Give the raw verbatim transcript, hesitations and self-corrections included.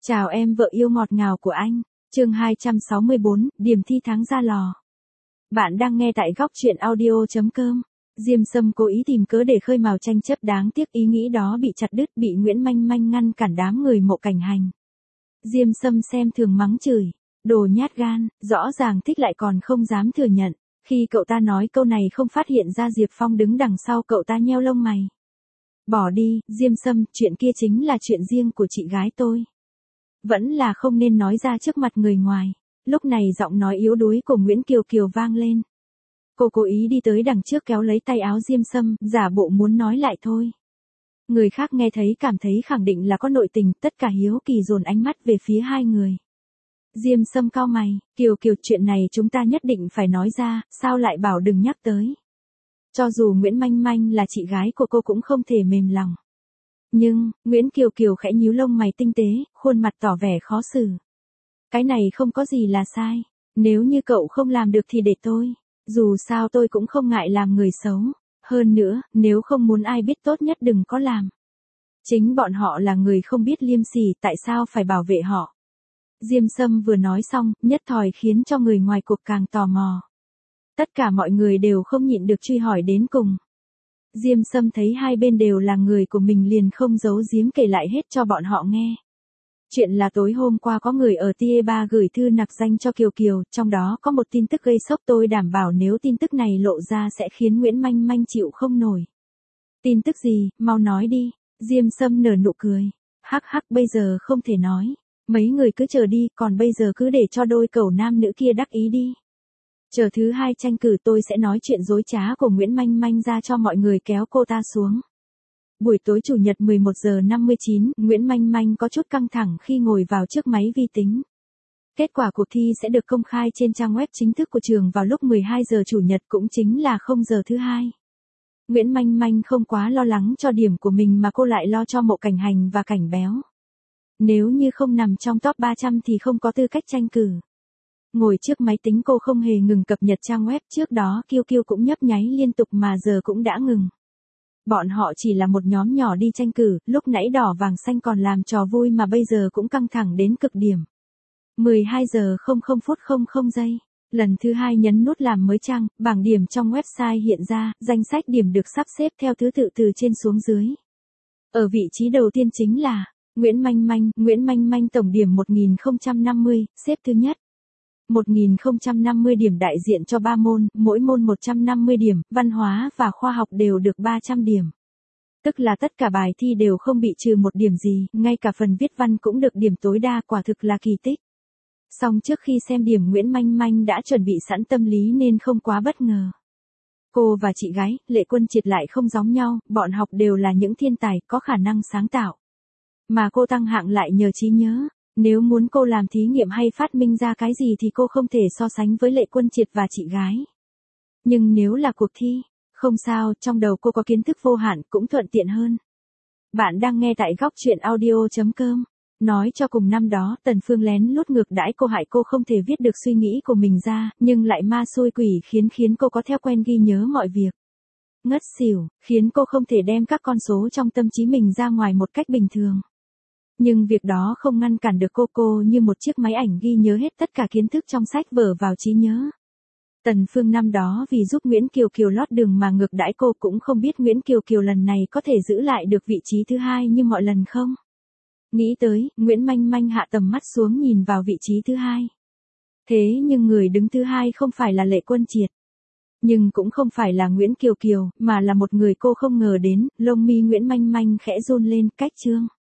Chào em vợ yêu ngọt ngào của anh. Chương hai trăm sáu mươi bốn, điểm thi tháng ra lò. Bạn đang nghe tại góc truyện audio chấm com. Diêm Sâm cố ý tìm cớ để khơi mào tranh chấp, đáng tiếc ý nghĩ đó bị chặt đứt, bị Nguyễn Manh Manh ngăn cản đám người Mộ Cảnh Hành. Diêm Sâm xem thường mắng chửi, đồ nhát gan, rõ ràng thích lại còn không dám thừa nhận. Khi cậu ta nói câu này không phát hiện ra Diệp Phong đứng đằng sau, cậu ta nheo lông mày. Bỏ đi, Diêm Sâm, chuyện kia chính là chuyện riêng của chị gái tôi. Vẫn là không nên nói ra trước mặt người ngoài. Lúc này giọng nói yếu đuối của Nguyễn Kiều Kiều vang lên. Cô cố ý đi tới đằng trước kéo lấy tay áo Diêm Sâm, giả bộ muốn nói lại thôi. Người khác nghe thấy cảm thấy khẳng định là có nội tình, tất cả hiếu kỳ dồn ánh mắt về phía hai người. Diêm Sâm cau mày, Kiều Kiều, chuyện này chúng ta nhất định phải nói ra, sao lại bảo đừng nhắc tới. Cho dù Nguyễn Manh Manh là chị gái của cô cũng không thể mềm lòng. Nhưng, Nguyễn Kiều Kiều khẽ nhíu lông mày tinh tế, khuôn mặt tỏ vẻ khó xử. Cái này không có gì là sai. Nếu như cậu không làm được thì để tôi. Dù sao tôi cũng không ngại làm người xấu. Hơn nữa, nếu không muốn ai biết tốt nhất đừng có làm. Chính bọn họ là người không biết liêm sỉ, tại sao phải bảo vệ họ. Diêm Sâm vừa nói xong, nhất thời khiến cho người ngoài cuộc càng tò mò. Tất cả mọi người đều không nhịn được truy hỏi đến cùng. Diêm Sâm thấy hai bên đều là người của mình liền không giấu giếm kể lại hết cho bọn họ nghe. Chuyện là tối hôm qua có người ở Tie Ba gửi thư nặc danh cho Kiều Kiều, trong đó có một tin tức gây sốc, tôi đảm bảo nếu tin tức này lộ ra sẽ khiến Nguyễn Manh Manh chịu không nổi. Tin tức gì, mau nói đi. Diêm Sâm nở nụ cười. Hắc hắc, bây giờ không thể nói. Mấy người cứ chờ đi, còn bây giờ cứ để cho đôi cẩu nam nữ kia đắc ý đi. Chờ thứ hai tranh cử tôi sẽ nói chuyện dối trá của Nguyễn Manh Manh ra cho mọi người kéo cô ta xuống. Buổi tối chủ nhật mười một giờ năm mươi chín, Nguyễn Manh Manh có chút căng thẳng khi ngồi vào trước máy vi tính. Kết quả cuộc thi sẽ được công khai trên trang web chính thức của trường vào lúc mười hai giờ chủ nhật, cũng chính là không giờ thứ hai. Nguyễn Manh Manh không quá lo lắng cho điểm của mình mà cô lại lo cho Mộ Cảnh Hành và Cảnh Béo. Nếu như không nằm trong top ba trăm thì không có tư cách tranh cử. Ngồi trước máy tính cô không hề ngừng cập nhật trang web, trước đó Kiêu Kiêu cũng nhấp nháy liên tục mà giờ cũng đã ngừng. Bọn họ chỉ là một nhóm nhỏ đi tranh cử, lúc nãy đỏ vàng xanh còn làm trò vui mà bây giờ cũng căng thẳng đến cực điểm. mười hai giờ không không phút không không giây. Lần thứ hai nhấn nút làm mới trang, bảng điểm trong website hiện ra, danh sách điểm được sắp xếp theo thứ tự từ trên xuống dưới. Ở vị trí đầu tiên chính là Nguyễn Manh Manh, Nguyễn Manh Manh tổng điểm một nghìn không trăm năm mươi, xếp thứ nhất. một nghìn không trăm năm mươi điểm đại diện cho ba môn, mỗi môn một trăm năm mươi điểm, văn hóa và khoa học đều được ba trăm điểm. Tức là tất cả bài thi đều không bị trừ một điểm gì, ngay cả phần viết văn cũng được điểm tối đa, quả thực là kỳ tích. Song trước khi xem điểm Nguyễn Manh Manh đã chuẩn bị sẵn tâm lý nên không quá bất ngờ. Cô và chị gái, Lệ Quân Triệt lại không giống nhau, bọn học đều là những thiên tài, có khả năng sáng tạo. Mà cô tăng hạng lại nhờ trí nhớ. Nếu muốn cô làm thí nghiệm hay phát minh ra cái gì thì cô không thể so sánh với Lệ Quân Triệt và chị gái. Nhưng nếu là cuộc thi, không sao, trong đầu cô có kiến thức vô hạn cũng thuận tiện hơn. Bạn đang nghe tại góc truyện audio chấm com. Nói cho cùng năm đó, Tần Phương lén lút ngược đãi cô, hại cô không thể viết được suy nghĩ của mình ra, nhưng lại ma xui quỷ khiến khiến cô có theo quen ghi nhớ mọi việc. Ngất xỉu, khiến cô không thể đem các con số trong tâm trí mình ra ngoài một cách bình thường. Nhưng việc đó không ngăn cản được cô, cô như một chiếc máy ảnh ghi nhớ hết tất cả kiến thức trong sách vở vào trí nhớ. Tần Phương năm đó vì giúp Nguyễn Kiều Kiều lót đường mà ngược đãi cô, cũng không biết Nguyễn Kiều Kiều lần này có thể giữ lại được vị trí thứ hai như mọi lần không. Nghĩ tới, Nguyễn Manh Manh hạ tầm mắt xuống nhìn vào vị trí thứ hai. Thế nhưng người đứng thứ hai không phải là Lệ Quân Triệt. Nhưng cũng không phải là Nguyễn Kiều Kiều, mà là một người cô không ngờ đến, lông mi Nguyễn Manh Manh khẽ run lên, cách chương.